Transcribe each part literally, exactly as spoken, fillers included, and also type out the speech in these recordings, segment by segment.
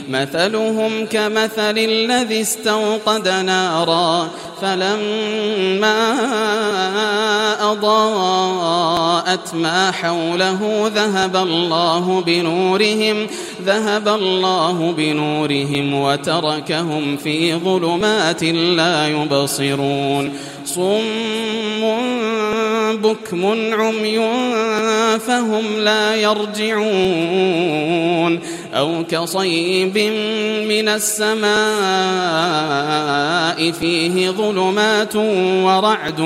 مثلهم كمثل الذي استوقد نارا فلما أضاءت ما حوله ذهب الله بنورهم ذهب الله بنورهم وتركهم في ظلمات لا يبصرون صم بكم عمي فهم لا يرجعون أو كصيب من السماء فيه ظلمات ورعد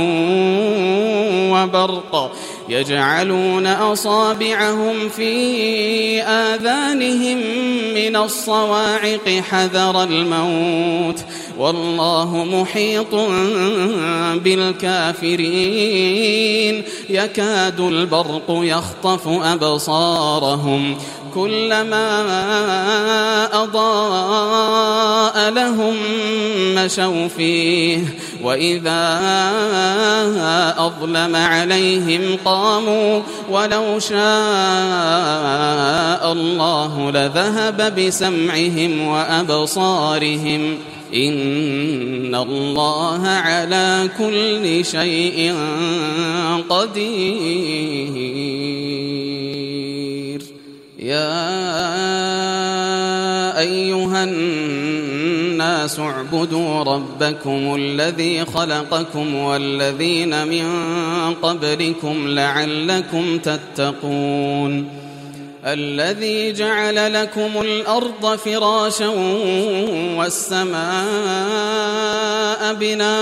وبرق يجعلون أصابعهم في آذانهم من الصواعق حذر الموت والله محيط بالكافرين يكاد البرق يخطف أبصارهم كلما أضاء لهم مشوا فيه وإذا أظلم عليهم قاموا ولو شاء الله لذهب بسمعهم وأبصارهم إن الله على كل شيء قدير يا أيها الناس اعبدوا ربكم الذي خلقكم والذين من قبلكم لعلكم تتقون الذي جعل لكم الأرض فراشا والسماء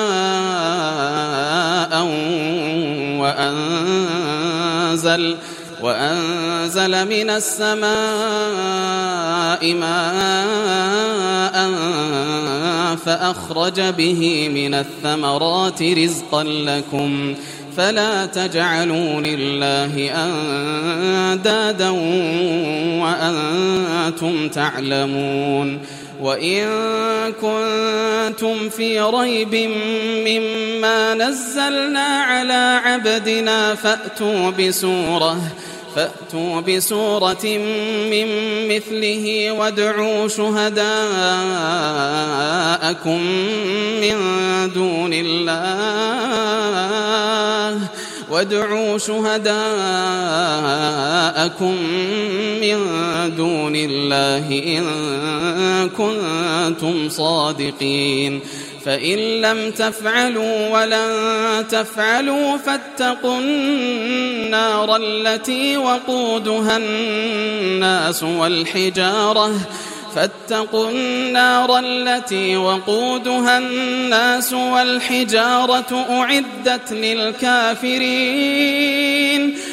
بناء وأنزل وأنزل من السماء ماء فأخرج به من الثمرات رزقا لكم فلا تجعلوا لله أندادا وأنتم تعلمون وإن كنتم في ريب مما نزلنا على عبدنا فأتوا بسورة فأتوا بسورة من مثله وادعوا شهداءكم من دون الله وادعوا شهداءكم من دون الله إن كنتم صادقين فإن لم تفعلوا ولن تفعلوا فاتقوا النار التي وقودها الناس والحجارة فاتقوا النار التي وقودها الناس والحجارة أعدت للكافرين